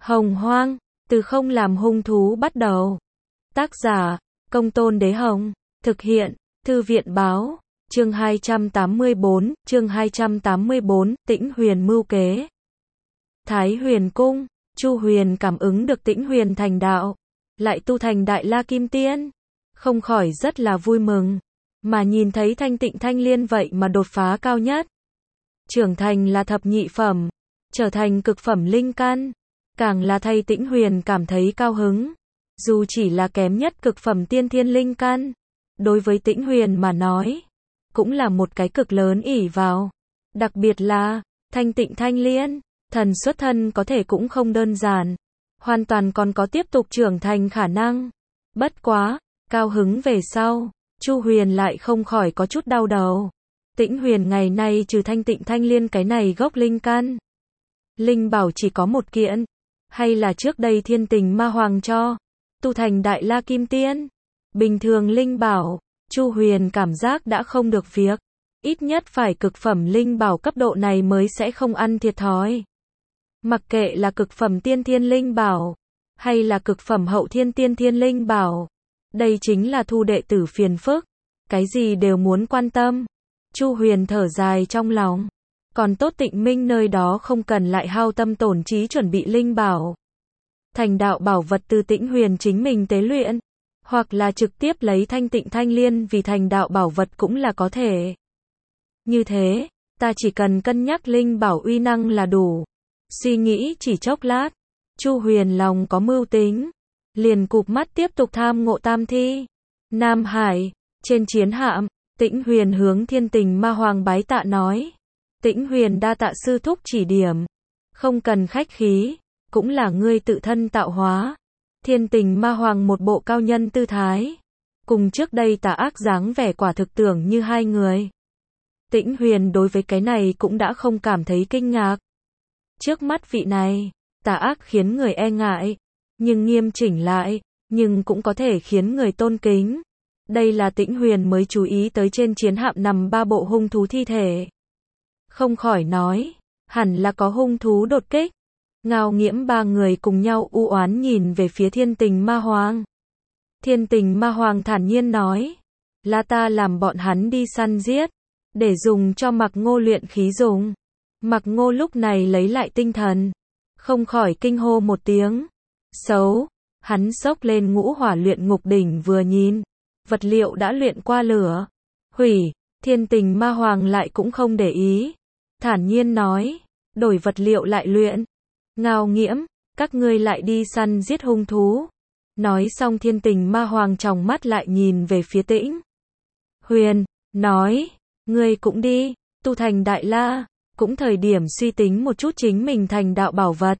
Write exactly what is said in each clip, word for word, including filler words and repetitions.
Hồng Hoang, từ không làm hung thú bắt đầu. Tác giả, Công Tôn Đế Hồng. Thực hiện, Thư viện Báo. Chương hai trăm tám mươi bốn, chương hai trăm tám mươi bốn, Tĩnh Huyền mưu kế. Thái Huyền Cung, Chu Huyền cảm ứng được Tĩnh Huyền thành đạo, lại tu thành Đại La Kim Tiên, không khỏi rất là vui mừng, mà nhìn thấy Thanh Tịnh Thanh Liên vậy mà đột phá cao nhất, trưởng thành là thập nhị phẩm, trở thành cực phẩm linh căn, càng là thay Tĩnh Huyền cảm thấy cao hứng. Dù chỉ là kém nhất cực phẩm tiên thiên linh căn, đối với Tĩnh Huyền mà nói, cũng là một cái cực lớn ỷ vào. Đặc biệt là, Thanh Tịnh Thanh Liên, thần xuất thân có thể cũng không đơn giản, hoàn toàn còn có tiếp tục trưởng thành khả năng. Bất quá, cao hứng về sau, Chu Huyền lại không khỏi có chút đau đầu. Tĩnh Huyền ngày nay trừ Thanh Tịnh Thanh Liên cái này gốc linh căn, linh bảo chỉ có một kiện, hay là trước đây Thiên Tình Ma Hoàng cho, tu thành Đại La Kim Tiên. Bình thường linh bảo, Chu Huyền cảm giác đã không được việc, ít nhất phải cực phẩm linh bảo cấp độ này mới sẽ không ăn thiệt thòi. Mặc kệ là cực phẩm tiên thiên linh bảo, hay là cực phẩm hậu thiên tiên thiên linh bảo, đây chính là thu đệ tử phiền phức, cái gì đều muốn quan tâm. Chu Huyền thở dài trong lòng, còn tốt Tịnh Minh nơi đó không cần lại hao tâm tổn trí chuẩn bị linh bảo. Thành đạo bảo vật từ Tĩnh Huyền chính mình tế luyện, hoặc là trực tiếp lấy Thanh Tịnh Thanh Liên vì thành đạo bảo vật cũng là có thể. Như thế, ta chỉ cần cân nhắc linh bảo uy năng là đủ. Suy nghĩ chỉ chốc lát, Chu Huyền lòng có mưu tính, liền cụp mắt tiếp tục tham ngộ tam thi. Nam Hải, trên chiến hạm, Tĩnh Huyền hướng Thiên Tình Ma Hoàng bái tạ nói. Tĩnh Huyền đa tạ sư thúc chỉ điểm, không cần khách khí, cũng là ngươi tự thân tạo hóa. Thiên Tình Ma Hoàng một bộ cao nhân tư thái, cùng trước đây Tà Ác dáng vẻ quả thực tưởng như hai người. Tĩnh Huyền đối với cái này cũng đã không cảm thấy kinh ngạc. Trước mắt vị này, Tà Ác khiến người e ngại, nhưng nghiêm chỉnh lại, nhưng cũng có thể khiến người tôn kính. Đây là Tĩnh Huyền mới chú ý tới trên chiến hạm nằm ba bộ hung thú thi thể. Không khỏi nói, hẳn là có hung thú đột kích. Ngao Nghiễm ba người cùng nhau u oán nhìn về phía Thiên Tình Ma Hoàng. Thiên Tình Ma Hoàng thản nhiên nói, là ta làm bọn hắn đi săn giết, để dùng cho Mạc Ngô luyện khí dùng. Mạc Ngô lúc này lấy lại tinh thần, không khỏi kinh hô một tiếng. Xấu, hắn xốc lên ngũ hỏa luyện ngục đỉnh vừa nhìn, vật liệu đã luyện qua lửa. Hủy, Thiên Tình Ma Hoàng lại cũng không để ý. Thản nhiên nói, đổi vật liệu lại luyện. Ngao Nghiễm, các ngươi lại đi săn giết hung thú. Nói xong Thiên Tình Ma Hoàng tròng mắt lại nhìn về phía Tĩnh Huyền, nói, ngươi cũng đi, tu thành Đại La, cũng thời điểm suy tính một chút chính mình thành đạo bảo vật.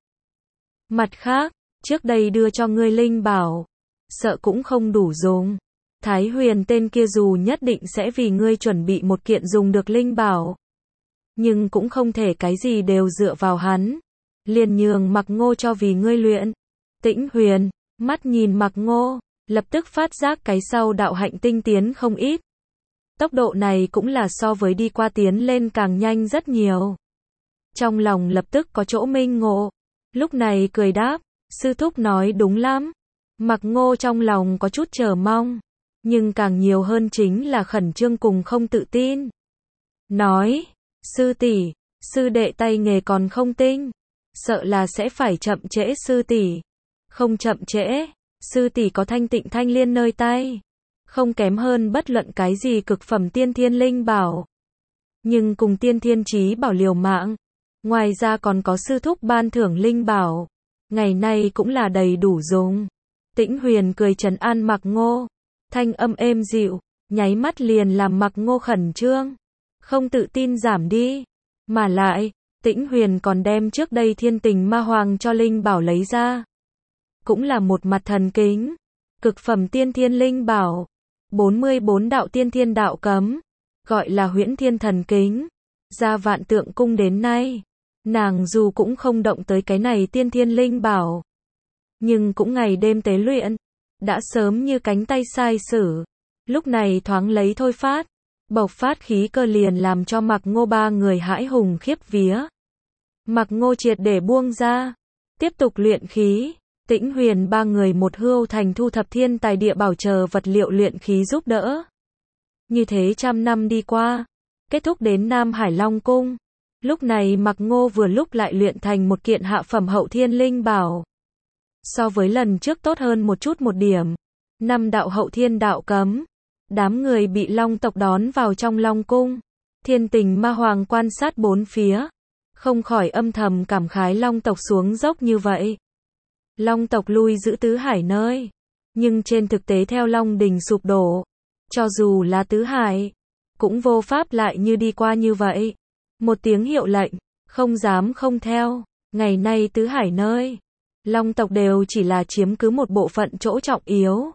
Mặt khác, trước đây đưa cho ngươi linh bảo, sợ cũng không đủ dùng. Thái Huyền tên kia dù nhất định sẽ vì ngươi chuẩn bị một kiện dùng được linh bảo, nhưng cũng không thể cái gì đều dựa vào hắn. Liền nhường Mạc Ngô cho vì ngươi luyện. Tĩnh Huyền, mắt nhìn Mạc Ngô, lập tức phát giác cái sau đạo hạnh tinh tiến không ít. Tốc độ này cũng là so với đi qua tiến lên càng nhanh rất nhiều. Trong lòng lập tức có chỗ minh ngộ, lúc này cười đáp, sư thúc nói đúng lắm. Mạc Ngô trong lòng có chút chờ mong, nhưng càng nhiều hơn chính là khẩn trương cùng không tự tin. Nói, sư tỷ, sư đệ tay nghề còn không tinh, sợ là sẽ phải chậm trễ sư tỷ. Không chậm trễ, sư tỷ có Thanh Tịnh Thanh Liên nơi tay, không kém hơn bất luận cái gì cực phẩm tiên thiên linh bảo, nhưng cùng tiên thiên chí bảo liều mạng. Ngoài ra còn có sư thúc ban thưởng linh bảo, ngày nay cũng là đầy đủ dùng. Tĩnh Huyền cười trấn an Mạc Ngô, thanh âm êm dịu, nháy mắt liền làm Mạc Ngô khẩn trương, không tự tin giảm đi. Mà lại, Tĩnh Huyền còn đem trước đây Thiên Tình Ma Hoàng cho linh bảo lấy ra, cũng là một mặt thần kính, cực phẩm tiên thiên linh bảo, bốn mươi bốn đạo tiên thiên đạo cấm, gọi là Huyễn Thiên Thần Kính. Ra Vạn Tượng Cung đến nay, nàng dù cũng không động tới cái này tiên thiên linh bảo, nhưng cũng ngày đêm tế luyện, đã sớm như cánh tay sai sử. Lúc này thoáng lấy thôi phát, bộc phát khí cơ liền làm cho Mạc Ngô ba người hãi hùng khiếp vía. Mạc Ngô triệt để buông ra, Tiếp tục luyện khí, Tĩnh Huyền ba người một hưu thành thu thập thiên tài địa bảo chờ vật liệu luyện khí giúp đỡ. Như thế trăm năm đi qua, kết thúc đến Nam Hải Long Cung. Lúc này Mạc Ngô vừa lúc lại luyện thành một kiện hạ phẩm hậu thiên linh bảo. So với lần trước tốt hơn một chút một điểm. Năm đạo hậu thiên đạo cấm. Đám người bị Long tộc đón vào trong Long Cung. Thiên Tình Ma Hoàng quan sát bốn phía. Không khỏi âm thầm cảm khái Long tộc xuống dốc như vậy. Long tộc lui giữ tứ hải nơi. Nhưng trên thực tế theo Long đình sụp đổ. Cho dù là tứ hải, cũng vô pháp lại như đi qua như vậy. Một tiếng hiệu lệnh, không dám không theo. Ngày nay tứ hải nơi, Long tộc đều chỉ là chiếm cứ một bộ phận chỗ trọng yếu.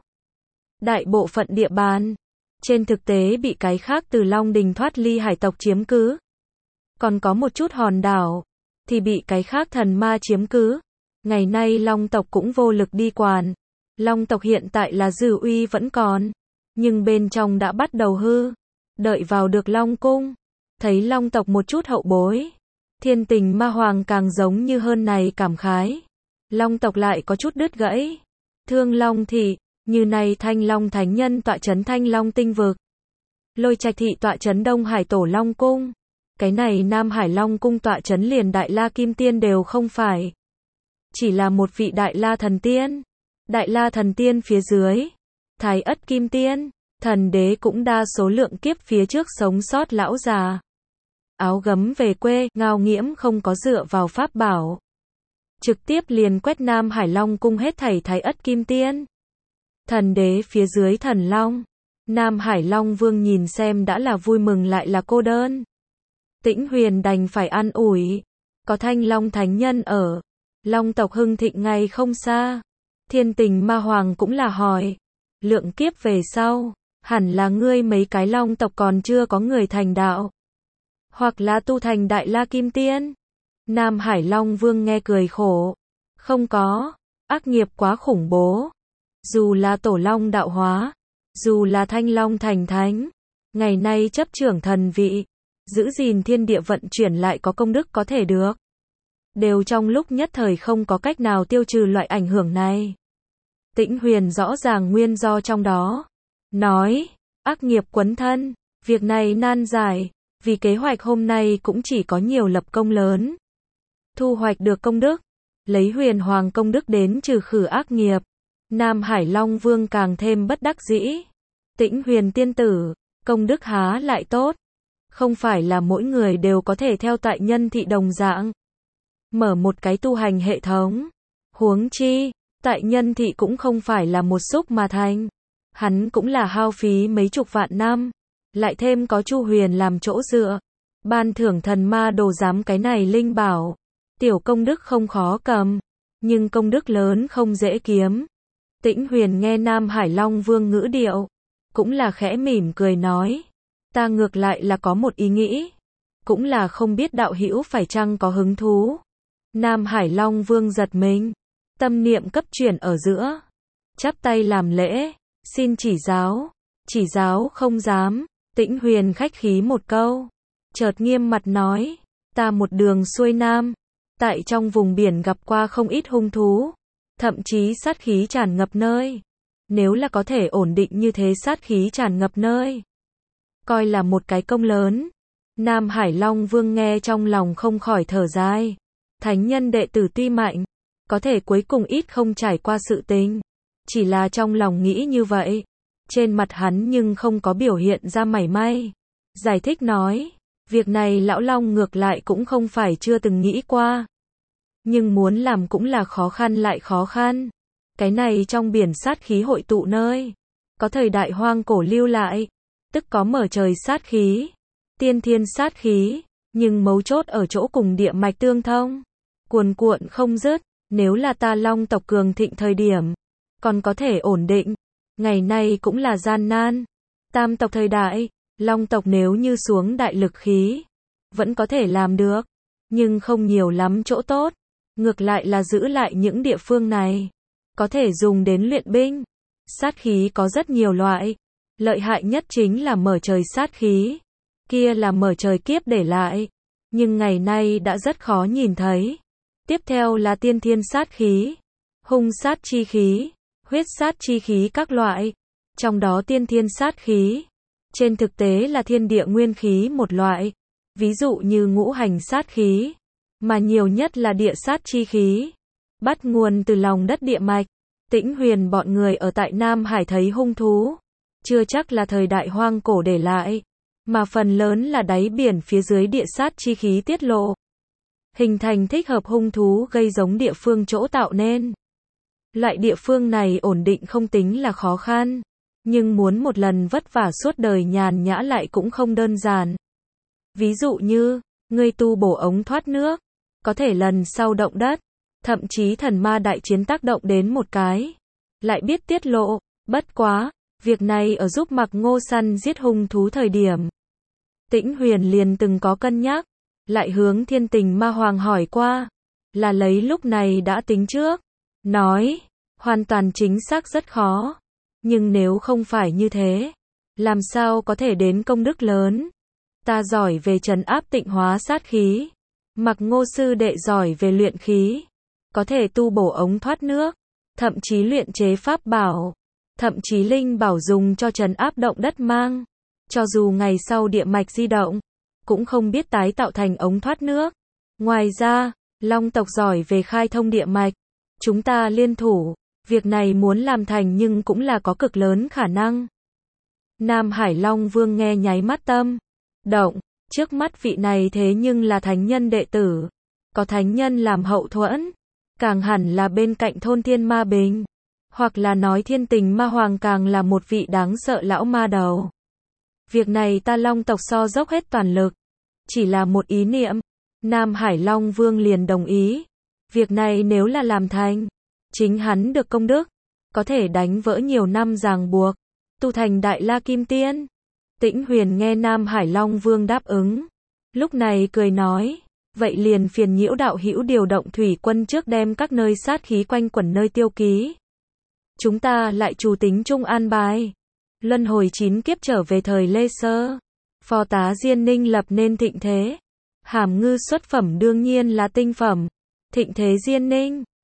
Đại bộ phận địa bàn, trên thực tế bị cái khác từ Long đình thoát ly hải tộc chiếm cứ. Còn có một chút hòn đảo, thì bị cái khác thần ma chiếm cứ. Ngày nay Long tộc cũng vô lực đi quản. Long tộc hiện tại là dư uy vẫn còn, nhưng bên trong đã bắt đầu hư. Đợi vào được Long Cung, thấy Long tộc một chút hậu bối. Thiên Tình Ma Hoàng càng giống như hơn này cảm khái. Long tộc lại có chút đứt gãy. Thương Long thị, như này Thanh Long Thánh Nhân tọa trấn Thanh Long tinh vực. Lôi Trạch thị tọa trấn Đông Hải Tổ Long Cung. Cái này Nam Hải Long Cung tọa trấn liền Đại La Kim Tiên đều không phải. Chỉ là một vị Đại La Thần Tiên. Đại La Thần Tiên phía dưới, Thái Ất Kim Tiên, Thần Đế cũng đa số lượng kiếp phía trước sống sót lão già. Áo gấm về quê, Ngao Nghiễm không có dựa vào pháp bảo. Trực tiếp liền quét Nam Hải Long Cung hết thảy Thái Ất Kim Tiên. Thần Đế phía dưới Thần Long. Nam Hải Long Vương nhìn xem đã là vui mừng lại là cô đơn. Tĩnh Huyền đành phải an ủi. Có Thanh Long Thánh Nhân ở. Long tộc hưng thịnh ngày không xa. Thiên Tình Ma Hoàng cũng là hỏi. Lượng kiếp về sau, hẳn là ngươi mấy cái Long tộc còn chưa có người thành đạo. Hoặc là tu thành Đại La Kim Tiên. Nam Hải Long Vương nghe cười khổ. Không có, ác nghiệp quá khủng bố. Dù là Tổ Long đạo hóa, dù là Thanh Long thành thánh, ngày nay chấp trưởng thần vị, giữ gìn thiên địa vận chuyển lại có công đức có thể được. Đều trong lúc nhất thời không có cách nào tiêu trừ loại ảnh hưởng này. Tĩnh Huyền rõ ràng nguyên do trong đó. Nói, ác nghiệp quấn thân, việc này nan giải, vì kế hoạch hôm nay cũng chỉ có nhiều lập công lớn. Thu hoạch được công đức, lấy huyền hoàng công đức đến trừ khử ác nghiệp. Nam Hải Long Vương càng thêm bất đắc dĩ. Tĩnh Huyền tiên tử, công đức há lại tốt. Không phải là mỗi người đều có thể theo tại nhân thị đồng dạng. Mở một cái tu hành hệ thống. Huống chi, tại nhân thị cũng không phải là một xúc mà thành. Hắn cũng là hao phí mấy chục vạn năm. Lại thêm có Chu Huyền làm chỗ dựa. Ban thưởng thần ma đồ giám cái này linh bảo. Tiểu công đức không khó cầm. Nhưng công đức lớn không dễ kiếm. Tĩnh Huyền nghe Nam Hải Long Vương ngữ điệu. Cũng là khẽ mỉm cười nói. Ta ngược lại là có một ý nghĩ. Cũng là không biết đạo hữu phải chăng có hứng thú. Nam Hải Long Vương giật mình. Tâm niệm cấp chuyển ở giữa. Chắp tay làm lễ. Xin chỉ giáo. Chỉ giáo không dám. Tĩnh Huyền khách khí một câu. Chợt nghiêm mặt nói. Ta một đường xuôi nam. Tại trong vùng biển gặp qua không ít hung thú. Thậm chí sát khí tràn ngập nơi. Nếu là có thể ổn định như thế sát khí tràn ngập nơi. Coi là một cái công lớn. Nam Hải Long Vương nghe trong lòng không khỏi thở dài. Thánh nhân đệ tử tuy mạnh. Có thể cuối cùng ít không trải qua sự tình. Chỉ là trong lòng nghĩ như vậy. Trên mặt hắn nhưng không có biểu hiện ra mảy may. Giải thích nói. Việc này lão Long ngược lại cũng không phải chưa từng nghĩ qua. Nhưng muốn làm cũng là khó khăn lại khó khăn. Cái này trong biển sát khí hội tụ nơi. Có thời đại hoang cổ lưu lại. Tức có mở trời sát khí. Tiên thiên sát khí. Nhưng mấu chốt ở chỗ cùng địa mạch tương thông. Cuồn cuộn không dứt. Nếu là ta Long tộc cường thịnh thời điểm. Còn có thể ổn định. Ngày nay cũng là gian nan. Tam tộc thời đại. Long tộc nếu như xuống đại lực khí. Vẫn có thể làm được. Nhưng không nhiều lắm chỗ tốt. Ngược lại là giữ lại những địa phương này. Có thể dùng đến luyện binh. Sát khí có rất nhiều loại. Lợi hại nhất chính là mở trời sát khí. Kia là mở trời kiếp để lại. Nhưng ngày nay đã rất khó nhìn thấy. Tiếp theo là tiên thiên sát khí, hung sát chi khí, huyết sát chi khí các loại. Trong đó tiên thiên sát khí, trên thực tế là thiên địa nguyên khí một loại, ví dụ như ngũ hành sát khí, mà nhiều nhất là địa sát chi khí, bắt nguồn từ lòng đất địa mạch. Tĩnh Huyền bọn người ở tại Nam Hải thấy hung thú, chưa chắc là thời đại hoang cổ để lại, mà phần lớn là đáy biển phía dưới địa sát chi khí tiết lộ, hình thành thích hợp hung thú gây giống địa phương chỗ tạo nên. Loại địa phương này ổn định không tính là khó khăn, nhưng muốn một lần vất vả suốt đời nhàn nhã lại cũng không đơn giản. Ví dụ như, ngươi tu bổ ống thoát nước, có thể lần sau động đất, thậm chí thần ma đại chiến tác động đến một cái, lại biết tiết lộ. Bất quá, việc này ở giúp Mạc Ngô săn giết hung thú thời điểm, Tĩnh Huyền liền từng có cân nhắc, lại hướng Thiên Tình Ma Hoàng hỏi qua, là lấy lúc này đã tính trước, nói, hoàn toàn chính xác rất khó, nhưng nếu không phải như thế, làm sao có thể đến công đức lớn. Ta giỏi về trấn áp tịnh hóa sát khí, Mạc Ngô sư đệ giỏi về luyện khí, có thể tu bổ ống thoát nước, thậm chí luyện chế pháp bảo, thậm chí linh bảo dùng cho trấn áp động đất mang. Cho dù ngày sau địa mạch di động, cũng không biết tái tạo thành ống thoát nước. Ngoài ra, Long tộc giỏi về khai thông địa mạch, chúng ta liên thủ, việc này muốn làm thành nhưng cũng là có cực lớn khả năng. Nam Hải Long Vương nghe nháy mắt tâm động, trước mắt vị này thế nhưng là thánh nhân đệ tử, có thánh nhân làm hậu thuẫn, càng hẳn là bên cạnh thôn Thiên Ma Bình, hoặc là nói Thiên Tình Ma Hoàng càng là một vị đáng sợ lão ma đầu. Việc này ta Long tộc so dốc hết toàn lực, chỉ là một ý niệm, Nam Hải Long Vương liền đồng ý. Việc này nếu là làm thành, chính hắn được công đức, có thể đánh vỡ nhiều năm ràng buộc, tu thành Đại La Kim Tiên. Tĩnh Huyền nghe Nam Hải Long Vương đáp ứng, lúc này cười nói, vậy liền phiền nhiễu đạo hữu điều động thủy quân trước đem các nơi sát khí quanh quẩn nơi tiêu ký. Chúng ta lại chủ tính chung an bài. Luân hồi chín kiếp trở về thời Lê Sơ, phò tá Diên Ninh lập nên thịnh thế. Hàm Ngư xuất phẩm đương nhiên là tinh phẩm. Thịnh thế Diên Ninh,